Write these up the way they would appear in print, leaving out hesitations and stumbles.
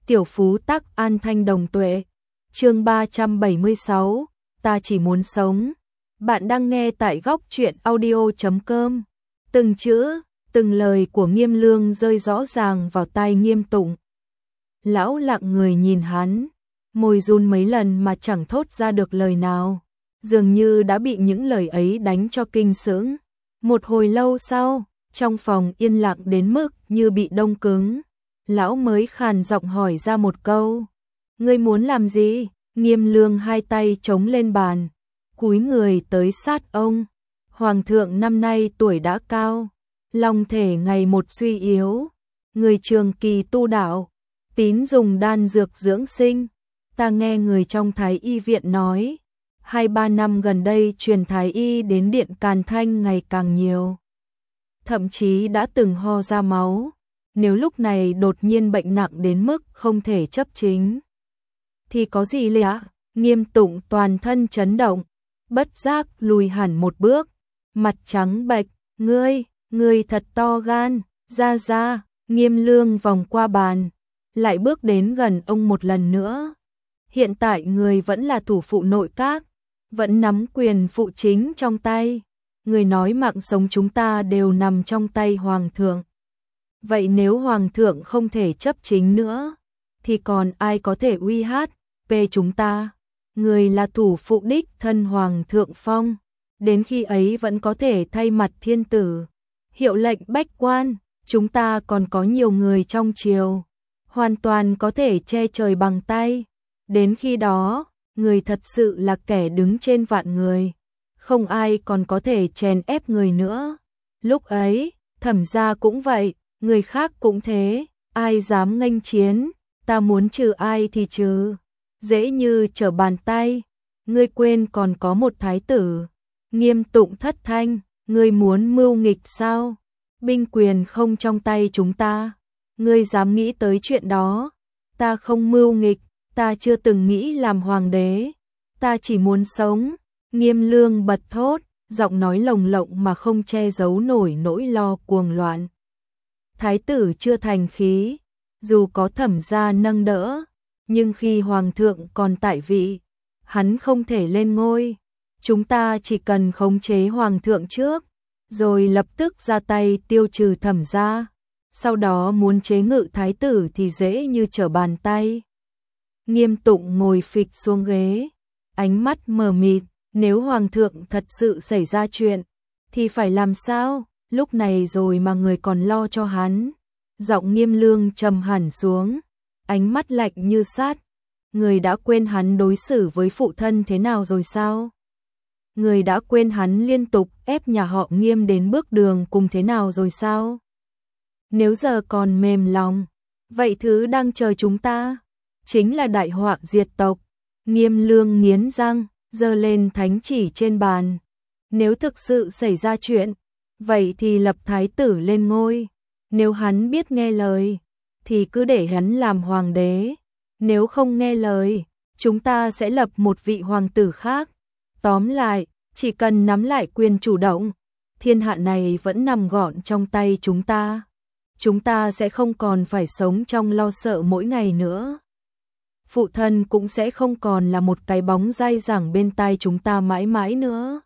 Tiểu phú tắc an thanh đồng tuệ. Chương 376, ta chỉ muốn sống. Bạn đang nghe tại góc truyện audio.com. Từng chữ, từng lời của Nghiêm Lương rơi rõ ràng vào tai Nghiêm Tụng. Lão lặng người nhìn hắn, môi run mấy lần mà chẳng thốt ra được lời nào, dường như đã bị những lời ấy đánh cho kinh sững. Một hồi lâu sau, trong phòng yên lặng đến mức như bị đông cứng, lão mới khàn giọng hỏi ra một câu. Ngươi muốn làm gì? Nghiêm Lương hai tay chống lên bàn, cúi người tới sát ông. Hoàng thượng năm nay tuổi đã cao, long thể ngày một suy yếu, người trường kỳ tu đạo, tín dùng đan dược dưỡng sinh. Ta nghe người trong Thái Y viện nói, 2-3 năm gần đây truyền Thái Y đến Điện Càn Thanh ngày càng nhiều, thậm chí đã từng ho ra máu. Nếu lúc này đột nhiên bệnh nặng đến mức không thể chấp chính, thì có gì lạ? Nghiêm Tụng toàn thân chấn động, bất giác lùi hẳn một bước, mặt trắng bệch. Ngươi thật to gan, ra. Nghiêm Lương vòng qua bàn, lại bước đến gần ông một lần nữa. Hiện tại người vẫn là thủ phụ nội các, vẫn nắm quyền phụ chính trong tay. Người nói mạng sống chúng ta đều nằm trong tay Hoàng thượng. Vậy nếu Hoàng thượng không thể chấp chính nữa, thì còn ai có thể uy hát về chúng ta? Người là thủ phụ đích thân Hoàng thượng phong, đến khi ấy vẫn có thể thay mặt thiên tử, hiệu lệnh bách quan. Chúng ta còn có nhiều người trong triều, hoàn toàn có thể che trời bằng tay. Đến khi đó, người thật sự là kẻ đứng trên vạn người, không ai còn có thể chèn ép người nữa. Lúc ấy, Thẩm gia cũng vậy, người khác cũng thế, ai dám nghênh chiến, ta muốn trừ ai thì trừ, dễ như trở bàn tay. Ngươi quên còn có một thái tử. Nghiêm Tụng thất thanh, ngươi muốn mưu nghịch sao? Binh quyền không trong tay chúng ta, ngươi dám nghĩ tới chuyện đó? Ta không mưu nghịch, ta chưa từng nghĩ làm hoàng đế, ta chỉ muốn sống. Nghiêm Lương bật thốt, giọng nói lồng lộng mà không che giấu nổi nỗi lo cuồng loạn. Thái tử chưa thành khí, dù có Thẩm gia nâng đỡ, nhưng khi Hoàng thượng còn tại vị, hắn không thể lên ngôi. Chúng ta chỉ cần khống chế Hoàng thượng trước, rồi lập tức ra tay tiêu trừ Thẩm gia, sau đó muốn chế ngự thái tử thì dễ như trở bàn tay. Nghiêm Tụng ngồi phịch xuống ghế, ánh mắt mờ mịt. Nếu Hoàng thượng thật sự xảy ra chuyện, thì phải làm sao? Lúc này rồi mà người còn lo cho hắn. Giọng Nghiêm Lương trầm hẳn xuống, ánh mắt lạnh như sát. Người đã quên hắn đối xử với phụ thân thế nào rồi sao? Người đã quên hắn liên tục ép nhà họ Nghiêm đến bước đường cùng thế nào rồi sao? Nếu giờ còn mềm lòng, vậy thứ đang chờ chúng ta chính là đại họa diệt tộc. Nghiêm Lương nghiến răng, giơ lên thánh chỉ trên bàn. Nếu thực sự xảy ra chuyện, vậy thì lập thái tử lên ngôi. Nếu hắn biết nghe lời, thì cứ để hắn làm hoàng đế. Nếu không nghe lời, chúng ta sẽ lập một vị hoàng tử khác. Tóm lại, chỉ cần nắm lại quyền chủ động, thiên hạ này vẫn nằm gọn trong tay chúng ta. Chúng ta sẽ không còn phải sống trong lo sợ mỗi ngày nữa. Phụ thân cũng sẽ không còn là một cái bóng dai dẳng bên tai chúng ta mãi mãi nữa.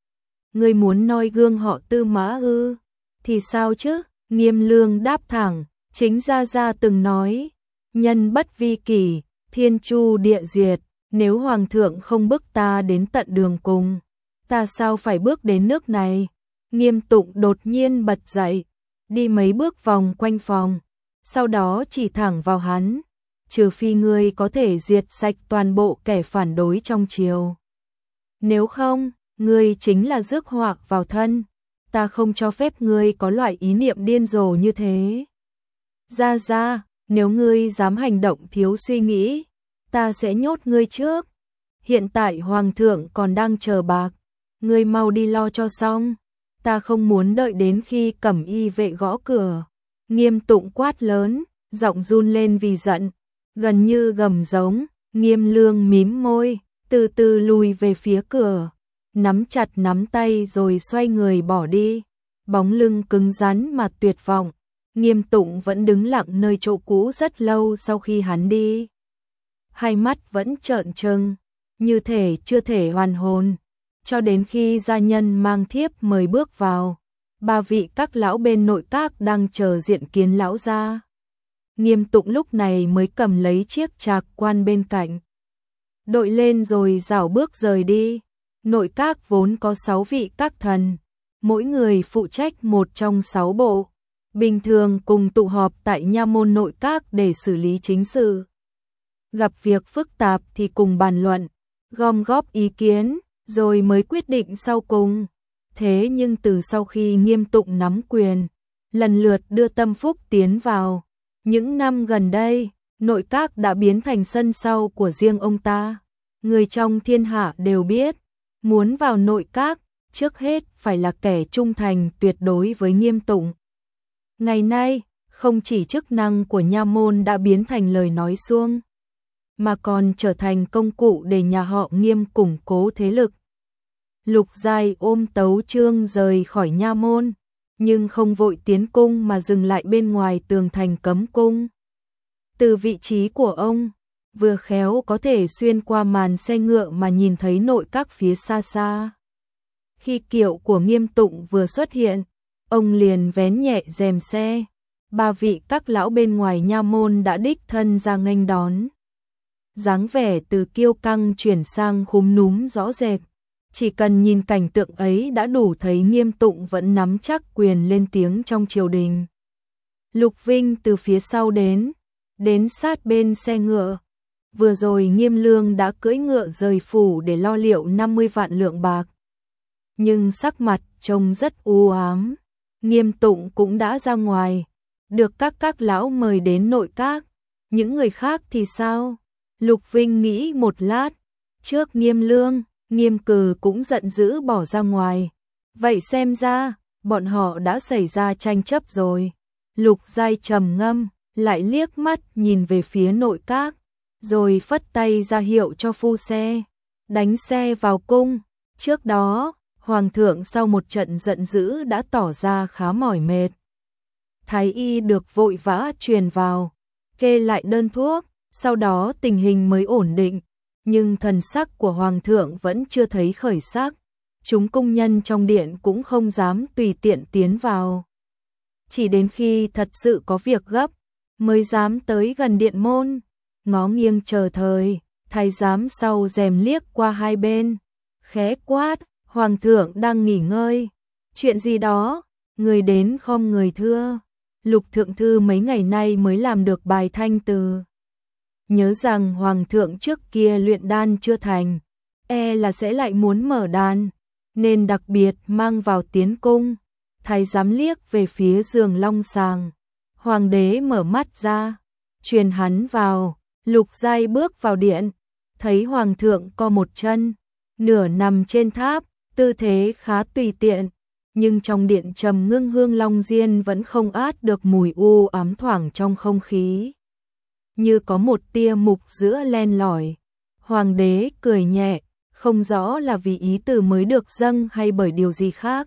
Ngươi muốn noi gương họ Tư Mã ư? Thì sao chứ? Nghiêm Lương đáp thẳng, chính Gia từng nói, nhân bất vi kỷ, thiên chu địa diệt. Nếu Hoàng thượng không bức ta đến tận đường cùng, ta sao phải bước đến nước này? Nghiêm Tụng đột nhiên bật dậy, đi mấy bước vòng quanh phòng, sau đó chỉ thẳng vào hắn. Trừ phi ngươi có thể diệt sạch toàn bộ kẻ phản đối trong triều. Nếu không, ngươi chính là rước họa vào thân. Ta không cho phép ngươi có loại ý niệm điên rồ như thế. Ra, nếu ngươi dám hành động thiếu suy nghĩ, ta sẽ nhốt ngươi trước. Hiện tại Hoàng thượng còn đang chờ bạc, ngươi mau đi lo cho xong. Ta không muốn đợi đến khi cẩm y vệ gõ cửa. Nghiêm Tụng quát lớn, giọng run lên vì giận, gần như gầm giống. Nghiêm Lương mím môi, từ từ lùi về phía cửa, nắm chặt nắm tay rồi xoay người bỏ đi, bóng lưng cứng rắn mà tuyệt vọng. Nghiêm Tụng vẫn đứng lặng nơi chỗ cũ rất lâu sau khi hắn đi. Hai mắt vẫn trợn trừng, như thể chưa thể hoàn hồn, cho đến khi gia nhân mang thiếp mời bước vào. Ba vị các lão bên nội các đang chờ diện kiến lão gia. Nghiêm Tụng lúc này mới cầm lấy chiếc trạc quan bên cạnh, đội lên rồi rảo bước rời đi. Nội các vốn có 6 vị các thần, mỗi người phụ trách một trong 6 bộ. Bình thường cùng tụ họp tại nha môn nội các để xử lý chính sự. Gặp việc phức tạp thì cùng bàn luận, gom góp ý kiến, rồi mới quyết định sau cùng. Thế nhưng từ sau khi Nghiêm Tụng nắm quyền, lần lượt đưa Tâm Phúc tiến vào, những năm gần đây, nội các đã biến thành sân sau của riêng ông ta. Người trong thiên hạ đều biết, muốn vào nội các, trước hết phải là kẻ trung thành tuyệt đối với Nghiêm Tụng. Ngày nay, không chỉ chức năng của nha môn đã biến thành lời nói suông, mà còn trở thành công cụ để nhà họ Nghiêm củng cố thế lực. Lục Giai ôm tấu chương rời khỏi nha môn, nhưng không vội tiến cung mà dừng lại bên ngoài tường thành cấm cung. Từ vị trí của ông, vừa khéo có thể xuyên qua màn xe ngựa mà nhìn thấy nội các phía xa xa. Khi kiệu của Nghiêm Tụng vừa xuất hiện, ông liền vén nhẹ rèm xe. Ba vị các lão bên ngoài nha môn đã đích thân ra nghênh đón. Dáng vẻ từ kiêu căng chuyển sang khúm núm rõ rệt. Chỉ cần nhìn cảnh tượng ấy đã đủ thấy Nghiêm Tụng vẫn nắm chắc quyền lên tiếng trong triều đình. Lục Vinh từ phía sau đến sát bên xe ngựa. Vừa rồi Nghiêm Lương đã cưỡi ngựa rời phủ để lo liệu 50 vạn lượng bạc. Nhưng sắc mặt trông rất u ám. Nghiêm Tụng cũng đã ra ngoài, được các lão mời đến nội các. Những người khác thì sao? Lục Vinh nghĩ một lát, trước Nghiêm Lương, Nghiêm Cừ cũng giận dữ bỏ ra ngoài. Vậy xem ra, bọn họ đã xảy ra tranh chấp rồi. Lục Giai trầm ngâm, lại liếc mắt nhìn về phía nội các, rồi phất tay ra hiệu cho phu xe, đánh xe vào cung. Trước đó, Hoàng thượng sau một trận giận dữ đã tỏ ra khá mỏi mệt. Thái y được vội vã truyền vào, kê lại đơn thuốc, sau đó tình hình mới ổn định, nhưng thần sắc của Hoàng thượng vẫn chưa thấy khởi sắc. Chúng cung nhân trong điện cũng không dám tùy tiện tiến vào. Chỉ đến khi thật sự có việc gấp, mới dám tới gần điện môn, ngó nghiêng chờ thời. Thái giám sau rèm liếc qua hai bên, khẽ quát, Hoàng thượng đang nghỉ ngơi. Chuyện gì đó, người đến khom người thưa. Lục thượng thư mấy ngày nay mới làm được bài thanh từ. Nhớ rằng Hoàng thượng trước kia luyện đan chưa thành, là sẽ lại muốn mở đan, nên đặc biệt mang vào tiến cung. Thái giám liếc về phía giường long sàng. Hoàng đế mở mắt ra, truyền hắn vào. Lục Giai bước vào điện, thấy Hoàng thượng co một chân, nửa nằm trên tháp, tư thế khá tùy tiện, nhưng trong điện trầm ngưng hương long diên vẫn không át được mùi u ám thoảng trong không khí. Như có một tia mục giữa len lỏi. Hoàng đế cười nhẹ, không rõ là vì ý từ mới được dâng hay bởi điều gì khác.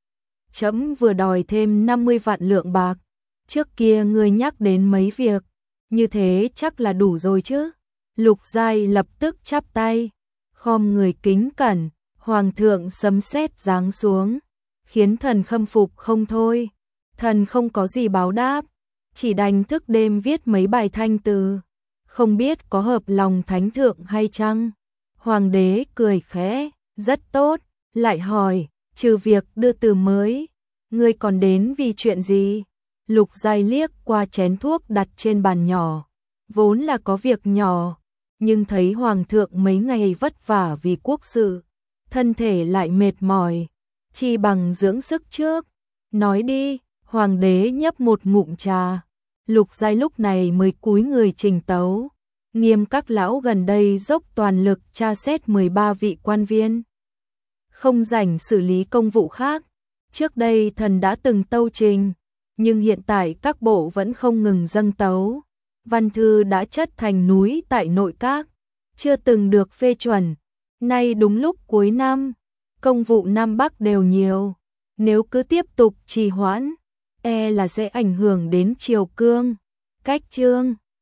Trẫm vừa đòi thêm 50 vạn lượng bạc, trước kia ngươi nhắc đến mấy việc, như thế chắc là đủ rồi chứ. Lục Giai lập tức chắp tay, khom người kính cẩn. Hoàng thượng sấm sét giáng xuống, khiến thần khâm phục không thôi. Thần không có gì báo đáp, chỉ đành thức đêm viết mấy bài thanh từ, không biết có hợp lòng thánh thượng hay chăng. Hoàng đế cười khẽ, rất tốt, lại hỏi, trừ việc đưa từ mới, ngươi còn đến vì chuyện gì? Lục Giai liếc qua chén thuốc đặt trên bàn nhỏ, vốn là có việc nhỏ, nhưng thấy Hoàng thượng mấy ngày vất vả vì quốc sự, thân thể lại mệt mỏi, chi bằng dưỡng sức trước. Nói đi. Hoàng đế nhấp một ngụm trà. Lục Giai lúc này mới cúi người trình tấu. Nghiêm các lão gần đây dốc toàn lực tra xét 13 vị quan viên, không rảnh xử lý công vụ khác. Trước đây thần đã từng tâu trình, nhưng hiện tại các bộ vẫn không ngừng dâng tấu. Văn thư đã chất thành núi tại nội các, chưa từng được phê chuẩn. Nay đúng lúc cuối năm, công vụ Nam Bắc đều nhiều, nếu cứ tiếp tục trì hoãn, là sẽ ảnh hưởng đến chiều cương, cách chương.